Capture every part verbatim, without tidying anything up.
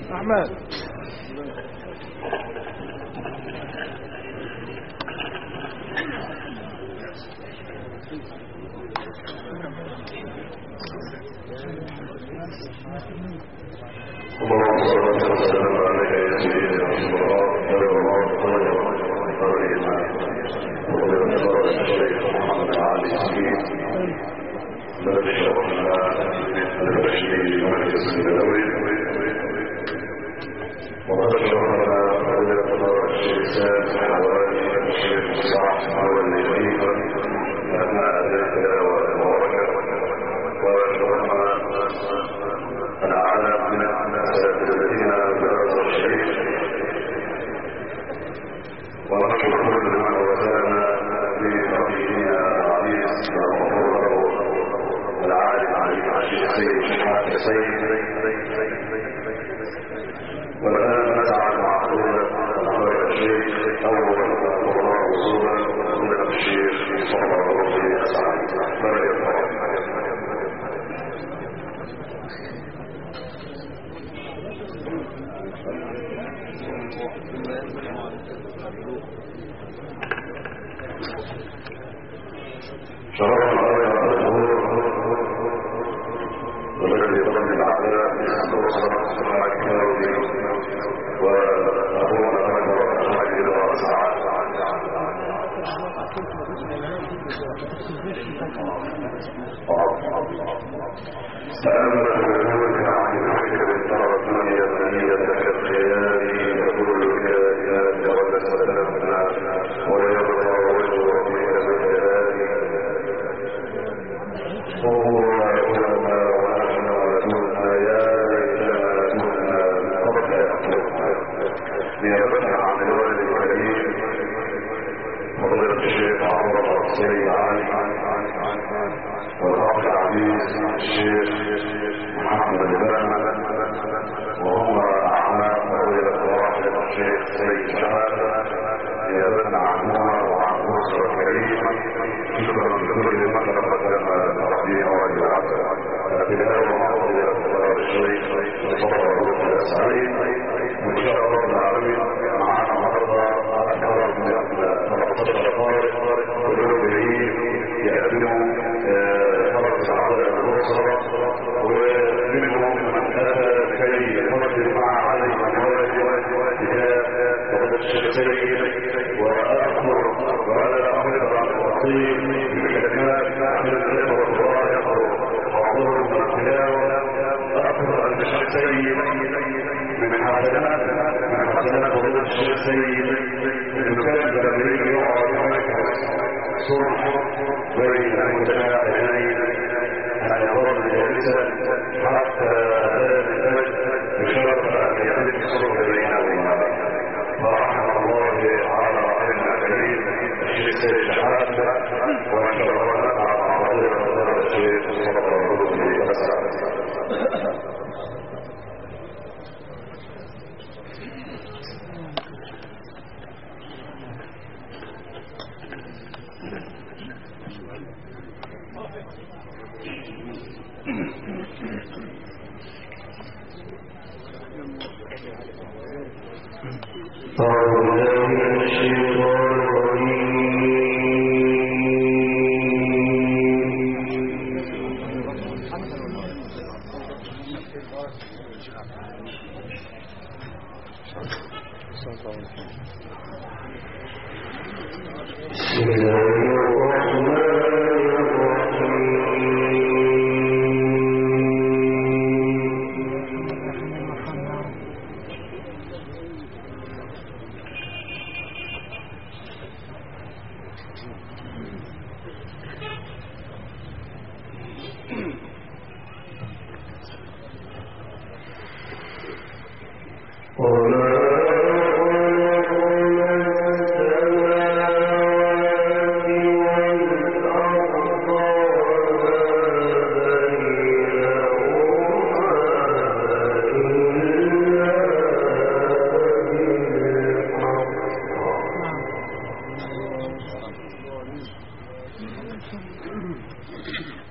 أحمد اللهم صل وسلم عليك يا سيدي رسول الله خير الله خير خير وخير الله الشريف محمد علي سيد الذي شرفنا بالبشير مركز النبوي وقد شرفنا فضيلة الله الشيخ سامح حوالي الشيخ صلاح حوالي النبي أثناء التلاوة المباركة وشرفنا الأعلام من الأساتذة الذين درسوا الشريف ونشكر كل من وسانا في رأينا العزيز ومفروضه العالم علي الشيخ سيد حاتم سيد والآن نسعى مع فضيلة الشيخ أول الله وصولا فضيلة الشيخ صلى الله عليه وسلم فليتفضل. شرفنا عليها الظهور والذي ظن العداء وصلت مع الكاوي وأخونا أكبر الرجل وسعد تأمل وجودك عن الفكر التربوية الدينية كالخيال يقول الكائنات ولستنا ويبقى وجه ربك بالجلال وهو يقولنا ونحن ولدنا يا ليتنا كنا قبل يقولنا ليبقى عن الولد الكريم فضيلة الشيخ عمر السيد علي والأخ العزيز الشيخ محمد البنا وهم أعمال فضيلة واحد الشيخ سيد شهادة نيابة عنهما وعن أسرة كريمة شكرا لكل من قدم الربيع والعبد التلاوة مع فضيلة الشيخ مصطفى الروح السعيد وإن شاء الله العالمين معنا النهارده أكثر من ثلاثة عشر طارق وجوده يقدموا فرق العضلة الأسرة ومنهم من أتى كي يفضل مع علي الواجب بها وقد الشيخين وأذكر وأنا أحضر عن الوصيل بكلمات من الإخوة الرائق وحضور من التلاوة أذكر أن الشيخين من حسنات من حسنات فضيلة الشيخين إنه كان بأمريكا يقعد هناك صلح بين المتشاعرين أن يظل جالسا حتى أداء الأجل بشرط أن يملك صلح بينهما فرحمة الله على رحمنا الكريم الشيخ سيد شحاتة وإن شاء الله نفعل مع فضيلة الشيخ صلى الله عليه وسلم.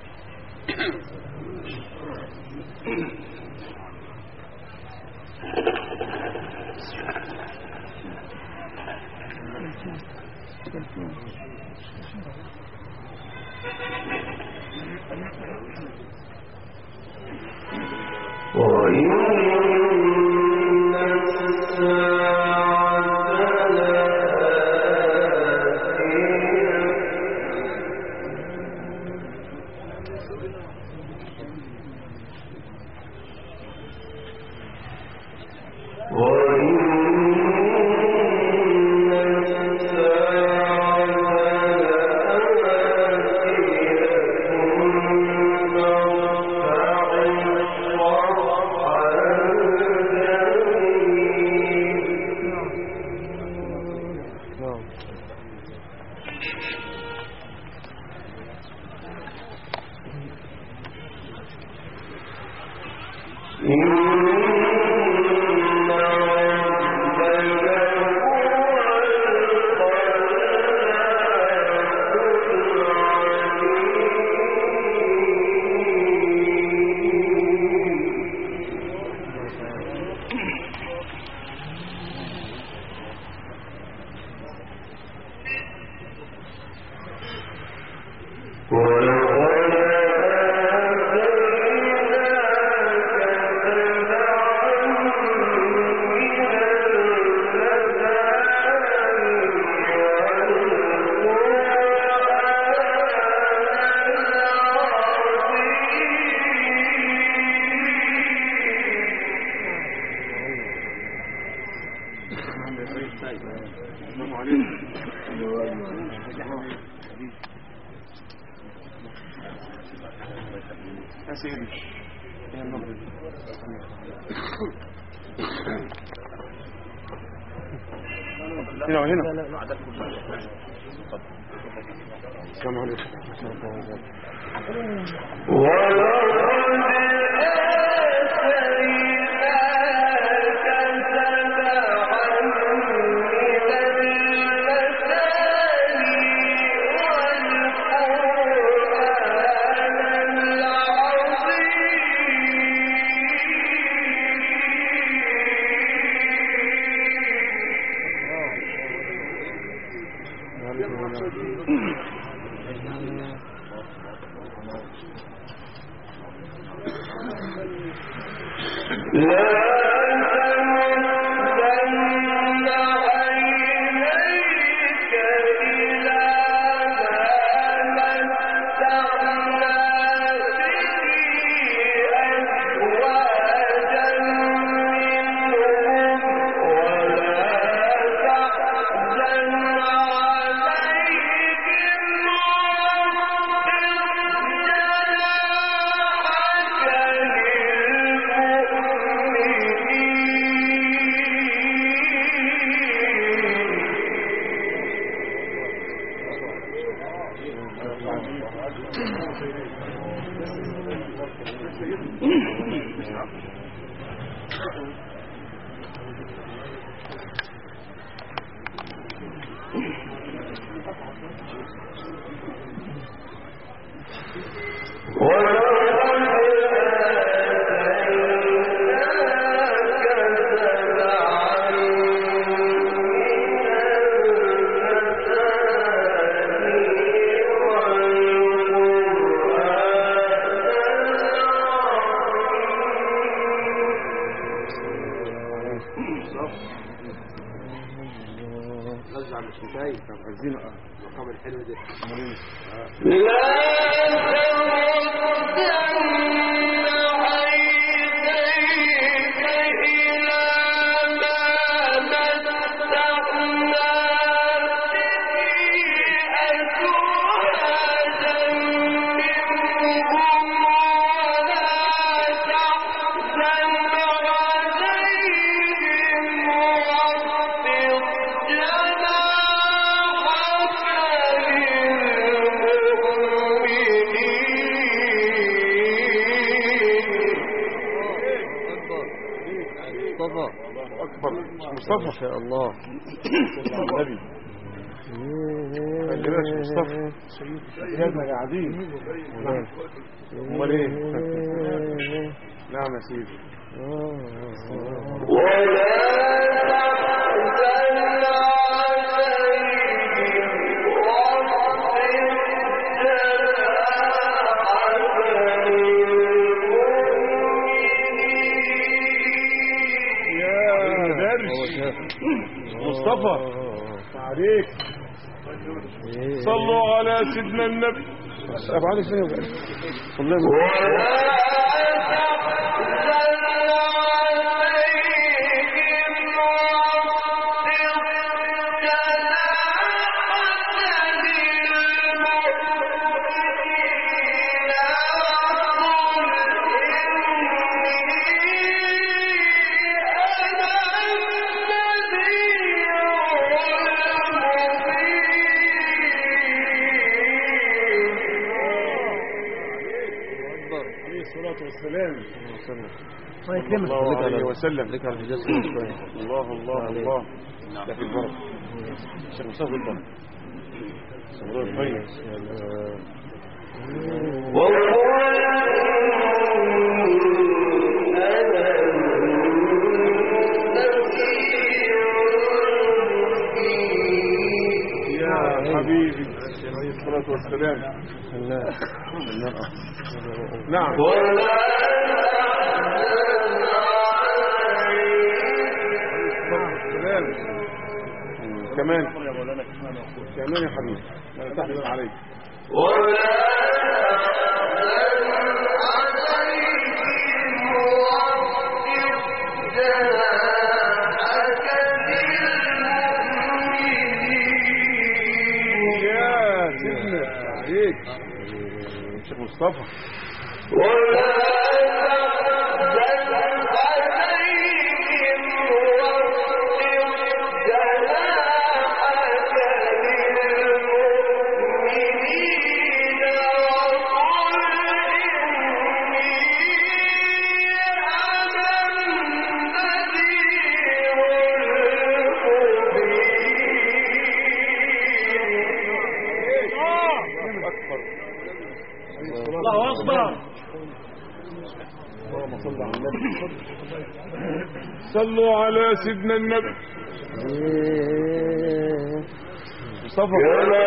Thank you. هنا وهنا. السلام عليكم. مصطفى. ما شاء الله. النبي خليناش مصطفى سيدنا قاعدين. امال ايه؟ نعم يا سيدي. مصطفى عليك. صلوا على سيدنا النبي. ابو علي فين؟ صلوا الله عليه وسلم. لك على الحجاز شويه. الله الله الله. ده في البرد. الشيخ مصطفى البرد. صبر الخير. يا حبيبي عليه الصلاه والسلام. نعم. كمان كمان يا حبيبي لا تحزن عليك. يا سيدنا عليك شيخ مصطفى. الله أكبر. اللهم صل على النبي. صلوا على سيدنا النبي. مصطفى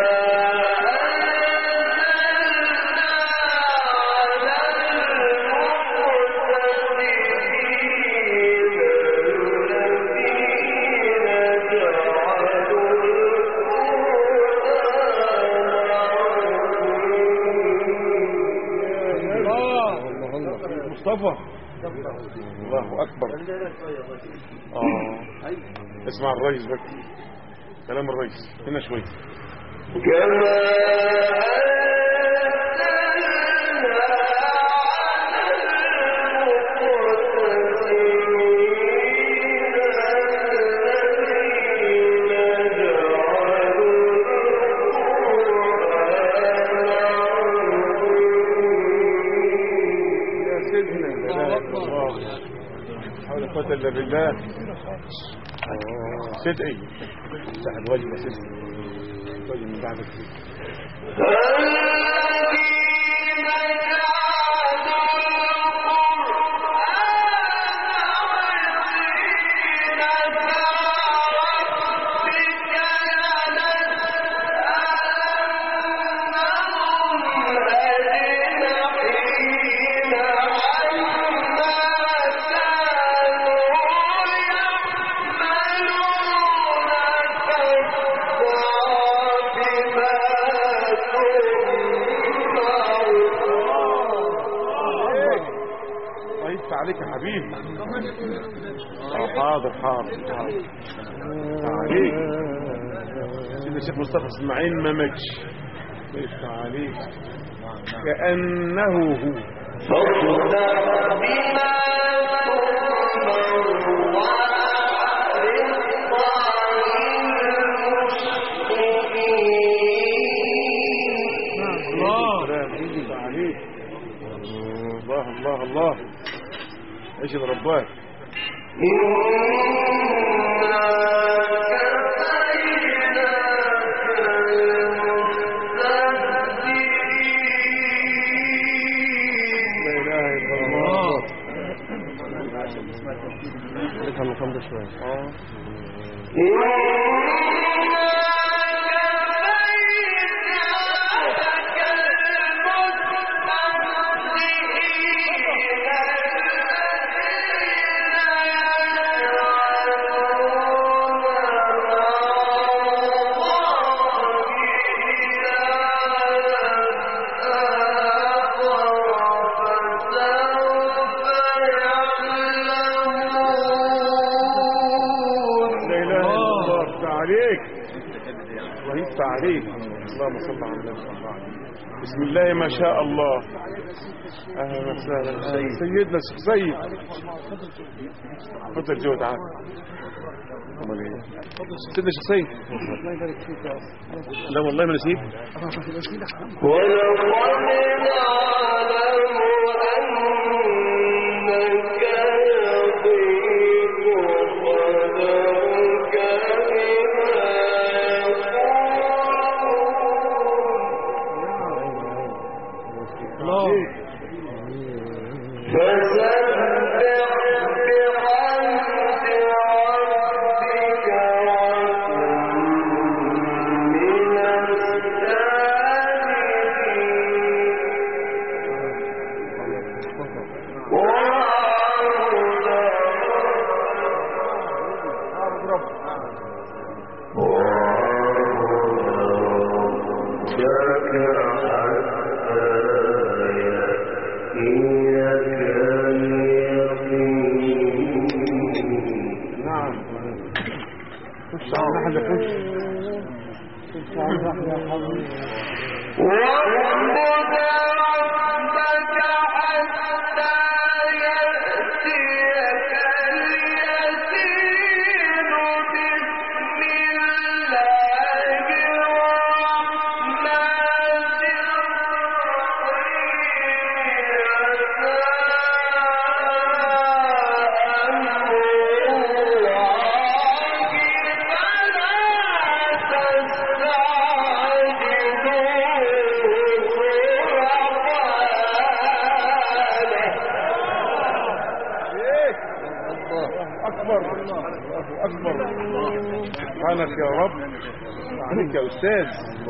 مصطفى. الله أكبر. آه. اسمع الرئيس بك كلام الرئيس هنا شوي. حول إلا بالله. صدقي سحب وجهي صدقي وجهي من بعد عليك يا حبيبي. حاضر حاضر حاضر عليك سيدنا الشيخ مصطفى اسماعيل ما ماتش. عليك كأنه هو. الله الله الله ايش رباك. لا اله الا الله. لك المقام شويه. اه عليك، الله يفتح عليك. اللهم صل على النبي صلى الله عليه وسلم. بسم الله ما شاء الله. اهلا وسهلا سيدنا الشيخ سيد. اتفضل جو تعال. امال ايه سيدنا الشيخ سيد؟ الله يبارك فيك يا رب. لا والله ما نسيت. ولقد نعلم أنك يضيق صدرك بما يقولون فسبح بحمد ربك وكن من سبحانك يا رب. عليك يا أستاذ.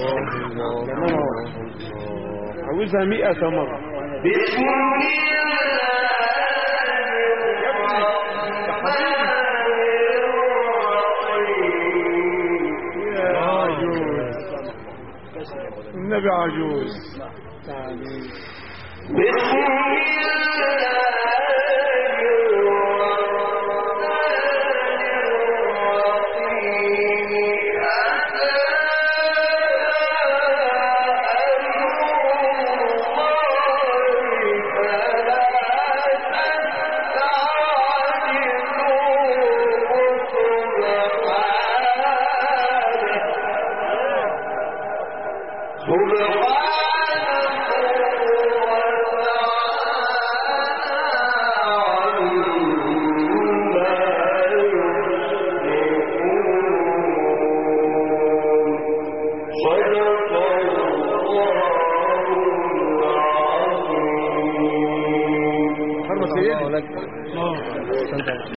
عاوزها مئة مرة. بسم يا عجوز النبي عجوز. بسم الله